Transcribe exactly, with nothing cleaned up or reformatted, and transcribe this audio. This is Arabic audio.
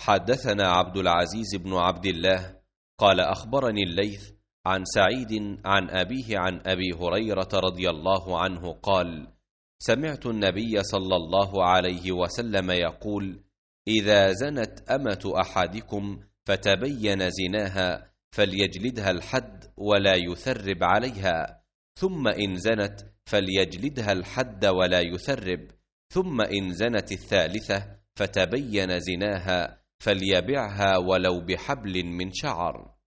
حدثنا عبد العزيز بن عبد الله قال أخبرني الليث عن سعيد عن أبيه عن أبي هريرة رضي الله عنه قال: سمعت النبي صلى الله عليه وسلم يقول: إذا زنت أمة أحدكم فتبين زناها فليجلدها الحد ولا يثرب عليها، ثم إن زنت فليجلدها الحد ولا يثرب، ثم إن زنت الثالثة فتبين زناها فليبعها ولو بحبل من شعر.